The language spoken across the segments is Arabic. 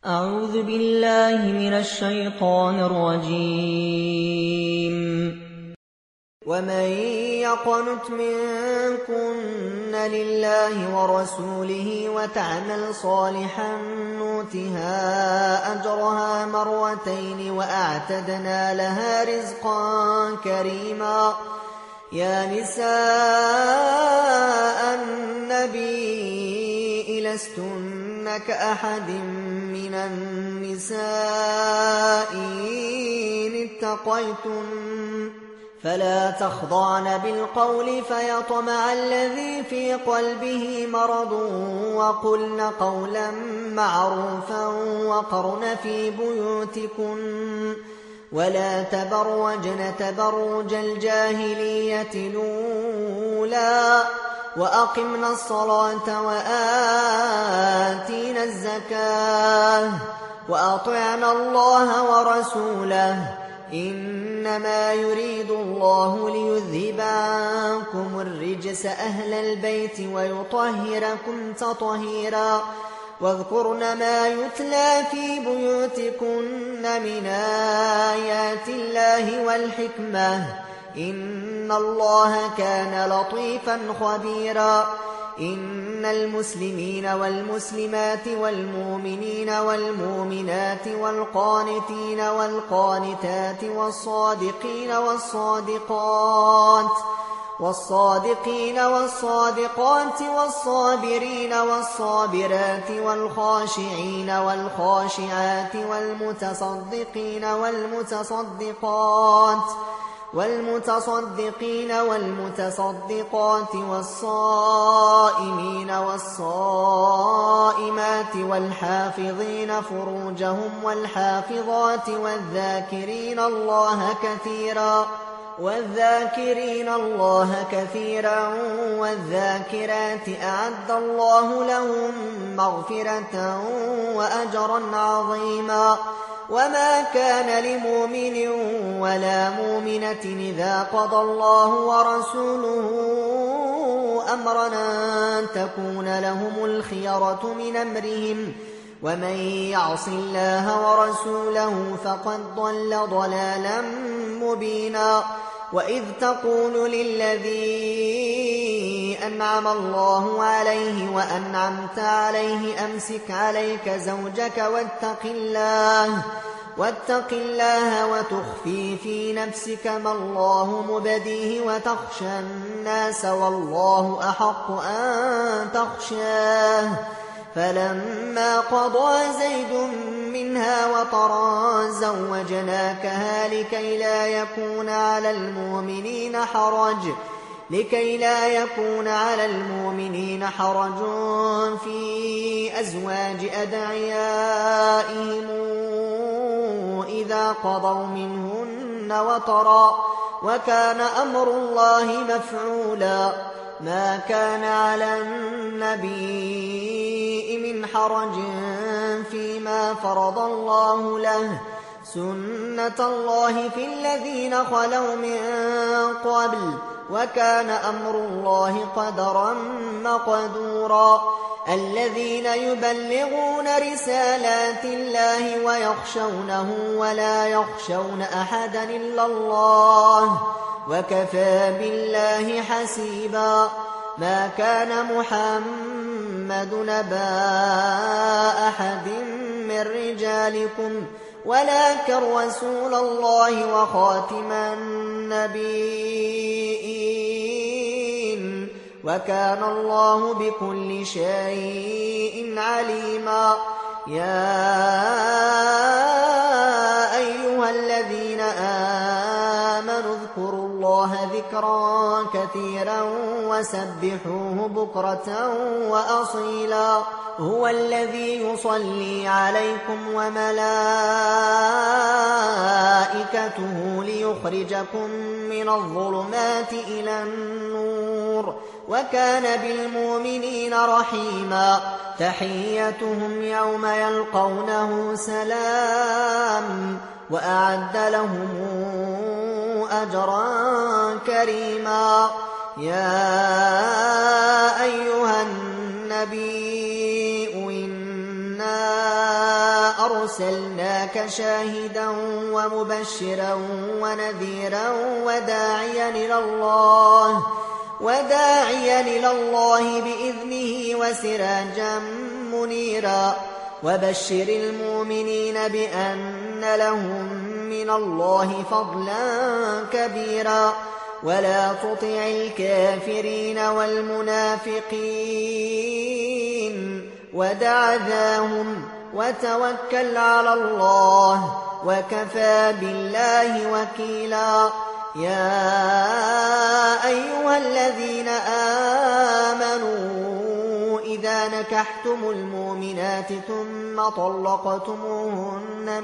أعوذ بالله من الشيطان الرجيم. ومن يقنت منكن لله ورسوله وتعمل صالحا نؤتها أجرها مرتين وأعتدنا لها رزقا كريما. يا نساء النبي لستن كأحد من النساء إن اتقيتن فلا تخضعن بالقول فيطمع الذي في قلبه مرض وقلن قولا معروفا وقرن في بيوتكن ولا تبرجن تبرج الجاهلية الأولى وأقمنا الصلاة وآتينا الزكاة وأطعنا الله ورسوله إنما يريد الله ليذهب عنكم الرجس أهل البيت ويطهركم تطهيرا. واذكرن ما يتلى في بيوتكن من آيات الله والحكمة إن الله كان لطيفا خبيرا. إن المسلمين والمسلمات والمؤمنين والمؤمنات والقانتين والقانتات والصادقين والصادقات والصابرين والصابرات والخاشعين والخاشعات والمتصدقين والمتصدقات والصائمين والصائمات والحافظين فروجهم والحافظات والذاكرين الله كثيرا والذاكرات أعد الله لهم مغفرة وأجرا عظيما. وما كان لمؤمن ولا مؤمنة إذا قضى الله ورسوله أمرا أن تكون لهم الخيرة من أمرهم ومن يعص الله ورسوله فقد ضل ضلالا مبينا. وإذ تقول للذي أنعم الله عليه وأنعمت عليه أمسك عليك زوجك واتق الله وتخفي في نفسك ما الله مبديه وتخشى الناس والله أحق أن تخشاه. فلما قضى زيد منها وطرا زوجناكها لكي لا يكون على المؤمنين حرج في أزواج أدعيائهم إذا قضوا منهن وطرا وكان أمر الله مفعولا. ما كان على النبي من حرج فيما فرض الله له سنة الله في الذين خلوا من قبل وكان أمر الله قدرا مقدورا. الذين يبلغون رسالات الله ويخشونه ولا يخشون أحدا إلا الله وكفى بالله حسيبا. ما كان محمد نبا أحد من رجالكم ولكن رسول الله وخاتم النبيين وكان الله بكل شيء عليما. يا أيها الذين آمنوا اذكروا الله ذكرا كثيرا وسبحوه بكرة وأصيلا. هو الذي يصلي عليكم وملائكته ليخرجكم من الظلمات إلى النور وكان بالمؤمنين رحيما. تحيتهم يوم يلقونه سلام وأعد لهم أجرا كريما. يا أيها النبي إنا أرسلناك شاهدا ومبشرا ونذيرا وداعيا إلى الله بإذنه وسراجا منيرا وبشر المؤمنين بأن لهم من الله فضلا كبيرا ولا تطع الكافرين والمنافقين ودع ذاهم وتوكل على الله وكفى بالله وكيلا يا أيها الذين آمنوا إذا نكحتم المؤمنات ثم طلقتموهن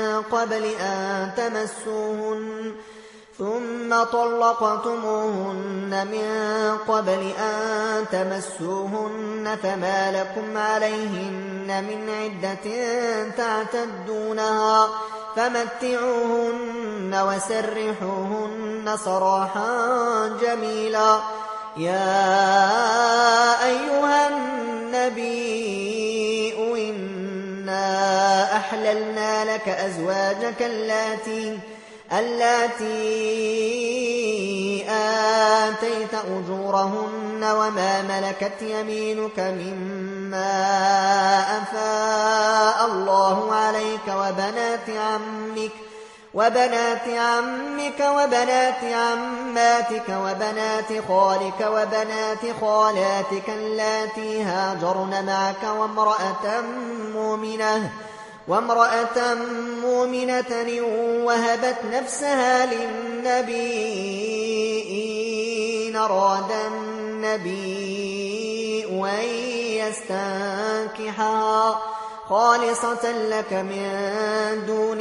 من قبل أن تمسوهن فما لكم عليهن من عدة تعتدونها فمتعوهن وسرحوهن سراحا جميلا يا أيها النبي إنا أحللنا لك أزواجك اللاتي آتيت أجورهن وما ملكت يمينك مما أفاء الله عليك وبنات عمك وبنات عماتك وبنات خالك وبنات خالاتك اللاتي هاجرن معك وامرأة مؤمنة وهبت نفسها للنبي إن أراد النبي أن يستنكحها خالصة لك من دون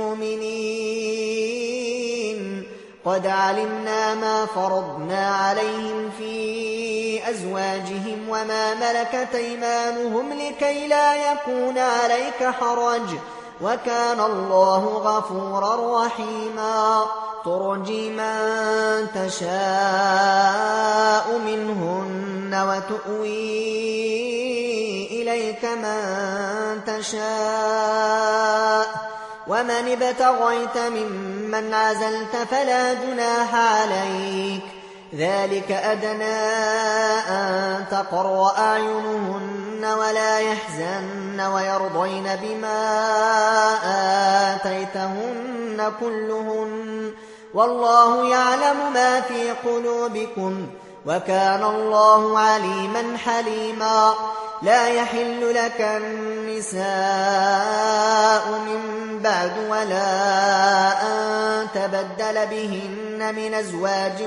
المؤمنين قد علمنا ما فرضنا عليهم في أزواجهم وما ملكت أيمانهم لكي لا يكون عليك حرج وكان الله غفورا رحيما ترجي من تشاء منهن وتؤوي إليك من تشاء ومن ابتغيت ممن عزلت فلا جناح عليك ذلك أدنى أن تقر أعينهن ولا يحزن ويرضين بما آتيتهن كلهن والله يعلم ما في قلوبكم وكان الله عليما حليما لا يحل لك النساء من بعد ولا أن تبدل بهن من أزواج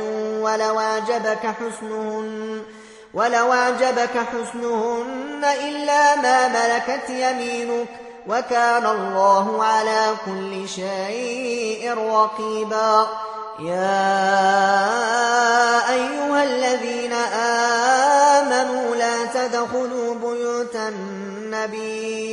ولو أعجبك حسنهن إلا ما ملكت يمينك وكان الله على كل شيء رقيبا يا أيها الذين آمنوا لا تدخلوا بيوت النبي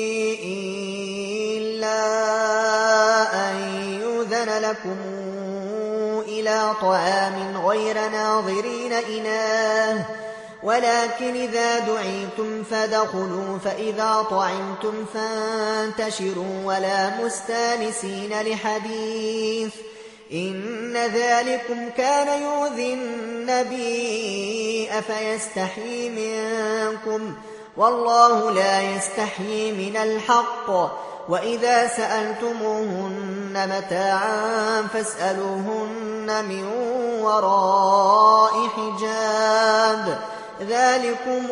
إلا أن يؤذن لكم إلى طعام غير ناظرين إناه ولكن إذا دعيتم فادخلوا فإذا طعمتم فانتشروا ولا مستانسين لحديث إن ذلكم كان يؤذي النبي أفيستحيي منكم والله لا يستحيي من الحق وإذا سألتموهن متاعا فاسألوهن من وراء حجاب ذلكم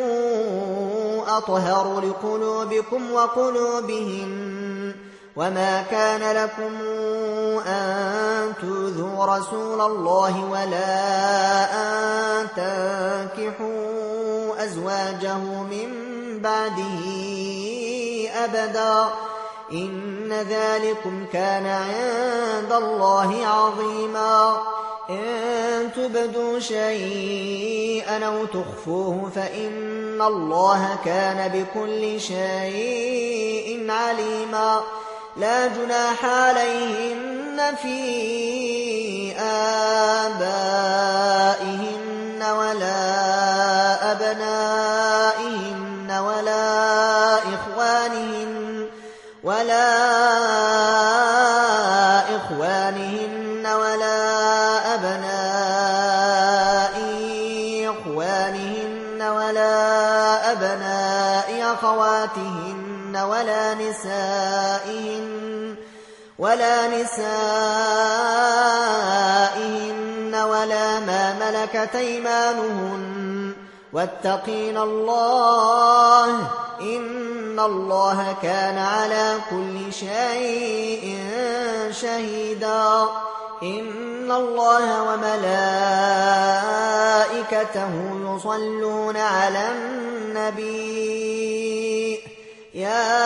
أطهر لقلوبكم وقلوبهن وما كان لكم أن تؤذوا رسول الله ولا أن تنكحوا أزواجه من بعده أبدا إن ذلكم كان عند الله عظيما إن تبدوا شيئا أو تخفوه فإن الله كان بكل شيء عليما لا جناح عليهن في آبائهن ولا أبنائهن ولا إخوانهن ولا أبناء إخوانهن ولا أبناء أخواتهن ولا نسائهن ولا ما ملكت أيمانهن واتقين الله إن الله كان على كل شيء شهيدا إن الله وملائكته يصلون على النبي يا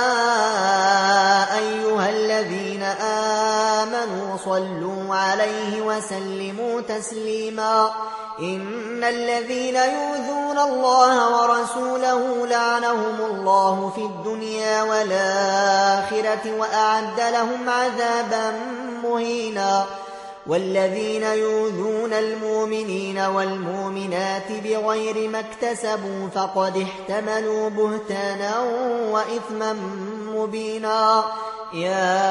أيها الذين آمنوا صلوا عليه وسلموا تسليما إن الذين يؤذون الله ورسوله لعنهم الله في الدنيا والآخرة وأعد لهم عذابا مهينا والذين يؤذون المؤمنين والمؤمنات بغير ما اكتسبوا فقد احتملوا بهتانا وإثما مبينا يا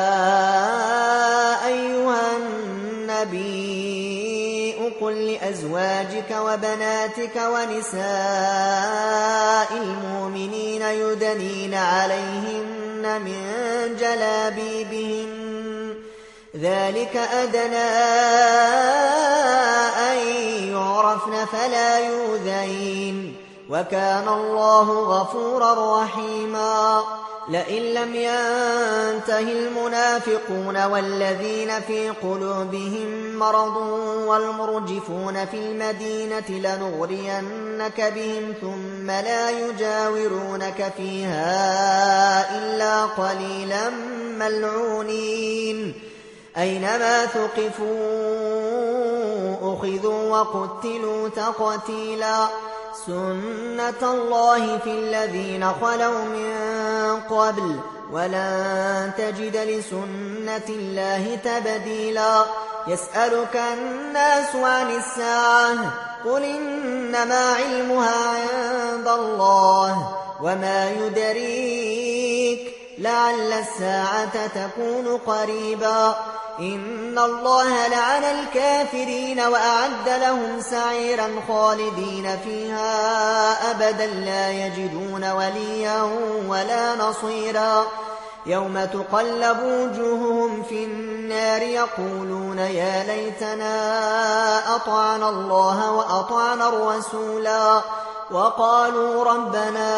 أيها النبي قل لأزواجك وبناتك ونساء المؤمنين يدنين عليهن من جلابيبهن ذلك أدنى أن يعرفن فلا يؤذين وكان الله غفورا رحيما لئن لم ينته المنافقون والذين في قلوبهم مرض والمرجفون في المدينة لنغرينك بهم ثم لا يجاورونك فيها إلا قليلا ملعونين أينما ثقفوا أخذوا وقتلوا تقتيلا سنة الله في الذين خلوا من قبل ولن تجد لسنة الله تبديلا يسألك الناس عن الساعة قل إنما علمها عند الله وما يدريك لعل الساعة تكون قريبا إن الله لعن الكافرين وأعد لهم سعيرا خالدين فيها أبدا لا يجدون وليا ولا نصيرا يوم تقلب وجوههم في النار يقولون يا ليتنا أطعنا الله وأطعنا الرسولا وقالوا ربنا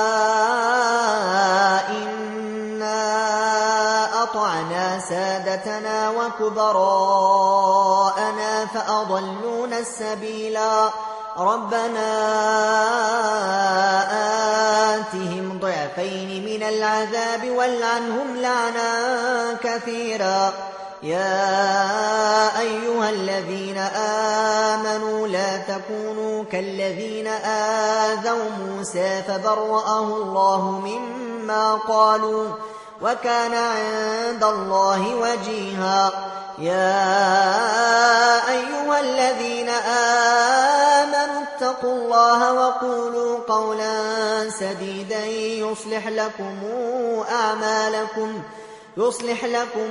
إنا أطعنا سادتنا وكبراءنا فأضلونا السبيلا ربنا آتهم ضعفين من العذاب والعنهم لعنا كثيرا يا أيها الذين آمنوا لا تكونوا كالذين آذوا موسى فبرأه الله مما قالوا وكان عند الله وجيها يا أيها الذين آمنوا اتقوا الله وقولوا قولا سديدا يصلح لكم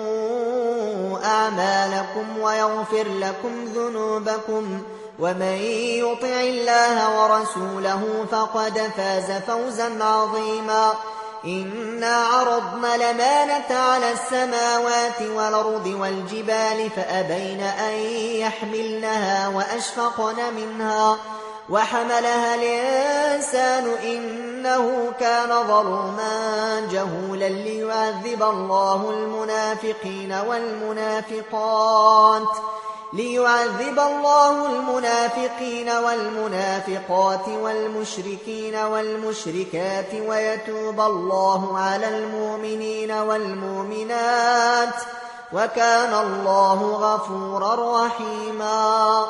أعمالكم ويغفر لكم ذنوبكم ومن يطع الله ورسوله فقد فاز فوزا عظيما إنا عرضنا الأمانة على السماوات والأرض والجبال فأبين أن يحملنها وأشفقن منها وحملها الإنسان إنه كان ظلوما جهولا ليعذب الله المنافقين والمنافقات والمشركين والمشركات ويتوب الله على المؤمنين والمؤمنات وكان الله غفورا رحيما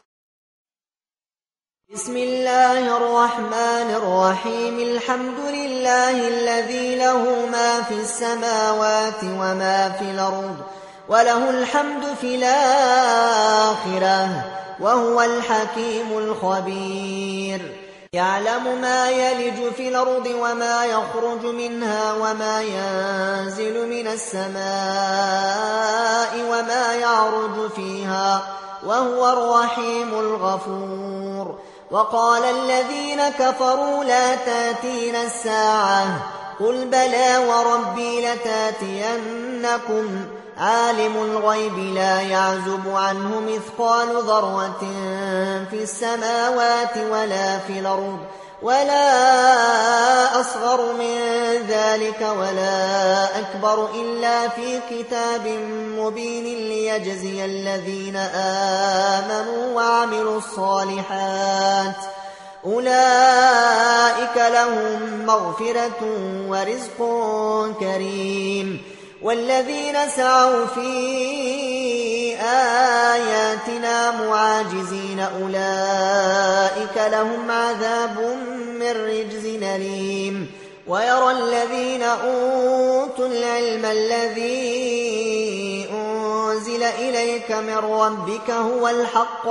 بسم الله الرحمن الرحيم الحمد لله الذي له ما في السماوات وما في الأرض وله الحمد في الآخرة وهو الحكيم الخبير يعلم ما يلج في الأرض وما يخرج منها وما ينزل من السماء وما يعرج فيها وهو الرحيم الغفور. وقال الذين كفروا لا تاتين الساعة قل بلى وربي لتاتينكم عالم الغيب لا يعزب عنه مثقال ذرة في السماوات ولا في الأرض ولا أصغر من ذلك ولا أكبر إلا في كتاب مبين ليجزي الذين آمنوا وعملوا الصالحات أولئك لهم مغفرة ورزق كريم. والذين سعوا في آياتنا معاجزين أولئك لهم عذاب من رجز أليم. ويرى الذين أوتوا العلم الذي أنزل إليك من ربك هو الحق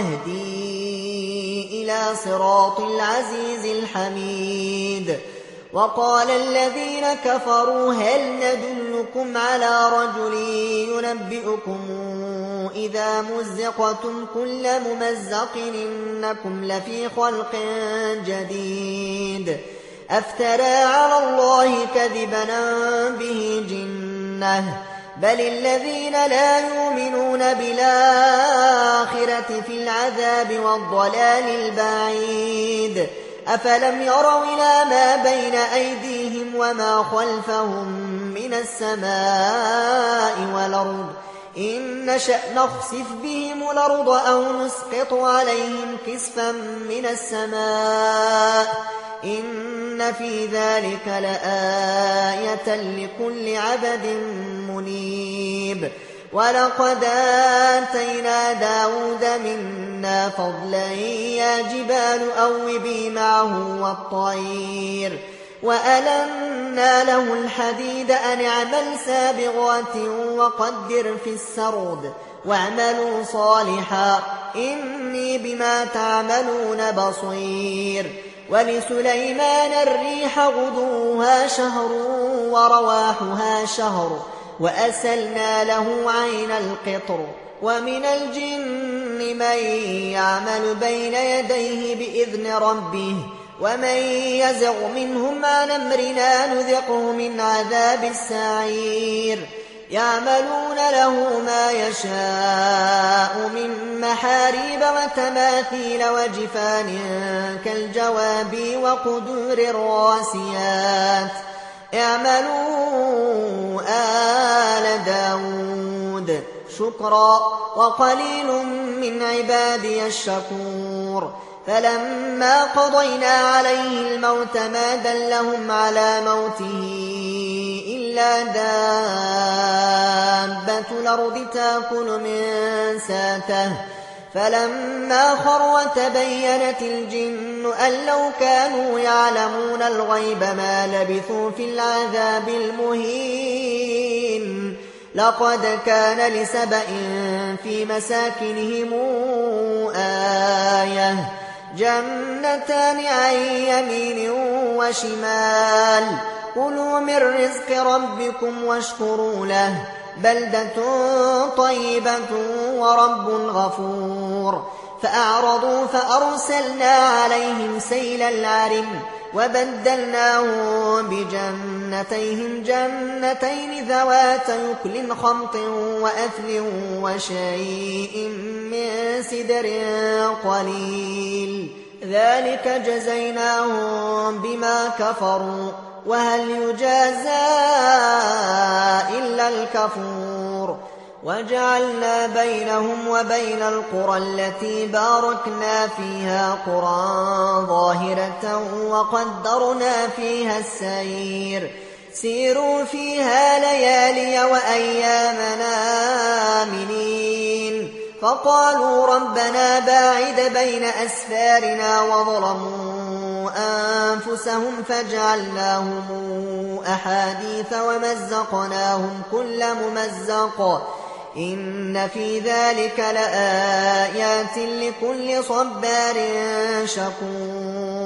ويهدي إلى صراط العزيز الحميد. وقال الذين كفروا هل ندلكم على رجل ينبئكم إذا مزقتم كل ممزق إنكم لفي خلق جديد أفترى على الله كذبا به جنة بل الذين لا يؤمنون بالآخرة في العذاب والضلال البعيد. أفلم يروا إلى ما بين أيديهم وما خلفهم من السماء والأرض إن نشأ نخسف بهم الأرض أو نسقط عليهم كسفا من السماء إن في ذلك لآية لكل عبد منيب. ولقد آتينا داود منا فضلا يا جبال أوبي معه والطير وألنا له الحديد أن اعمل سابغات وقدر في السرد واعملوا صالحا إني بما تعملون بصير. ولسليمان الريح غدوها شهر ورواحها شهر وأسلنا له عين القطر. ومن الجن من يعمل بين يديه بإذن ربه ومن يزغ منهم عن أمرنا نذقه من عذاب السعير. يعملون له ما يشاء من محاريب وتماثيل وجفان كالجواب وقدور الراسيات اعملوا آل داود شكرا وقليل من عبادي الشكور. فلما قضينا عليه الموت ما دلهم على موته إلا دابة الأرض تأكل من ساته فلما خر تبينت الجن أن لو كانوا يعلمون الغيب ما لبثوا في العذاب المهين. لقد كان لسبأ في مساكنهم آية جنتان عن يمين وشمال كلوا من رزق ربكم واشكروا له بلدة طيبة ورب غفور. فأعرضوا فأرسلنا عليهم سيل العرم وبدلناهم بجنتيهم جنتين ذوات يكل خمط وأثل وشيء من سدر قليل ذلك جزيناهم بما كفروا وهل يجازى إلا الكفور. وجعلنا بينهم وبين القرى التي باركنا فيها قرى ظاهرة وقدرنا فيها السير سيروا فيها ليالي وأيامنا آمنين. فقالوا ربنا باعد بين أسفارنا وظلموا أنفسهم فجعلناهم أحاديث ومزقناهم كل ممزق إن في ذلك لآيات لكل صبار شكور.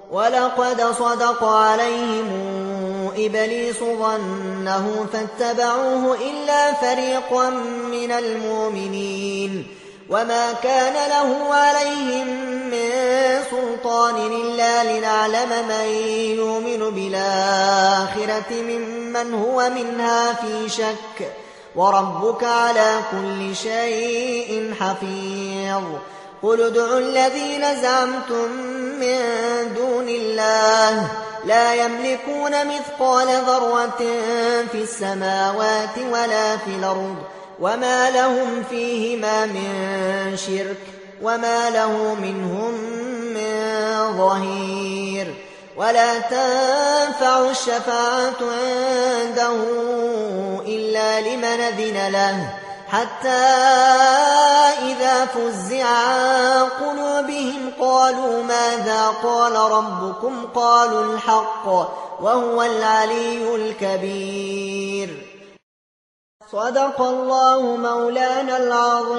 ولقد صدق عليهم إبليس ظنه فاتبعوه إلا فريقا من المؤمنين وما كان له عليهم من سلطان إلا لنعلم من يؤمن بالآخرة ممن هو منها في شك وربك على كل شيء حفيظ قل ادعوا الذين زعمتم من دون الله لا يملكون مثقال ذرة في السماوات ولا في الأرض وما لهم فيهما من شرك وما له منهم من ظهير ولا تنفع الشفاعة عنده إلا لمن أذن له حتى إذا فزع عن قلوبهم قالوا ماذا قال ربكم قالوا الحق وهو العلي الكبير صدق الله مولانا العظيم.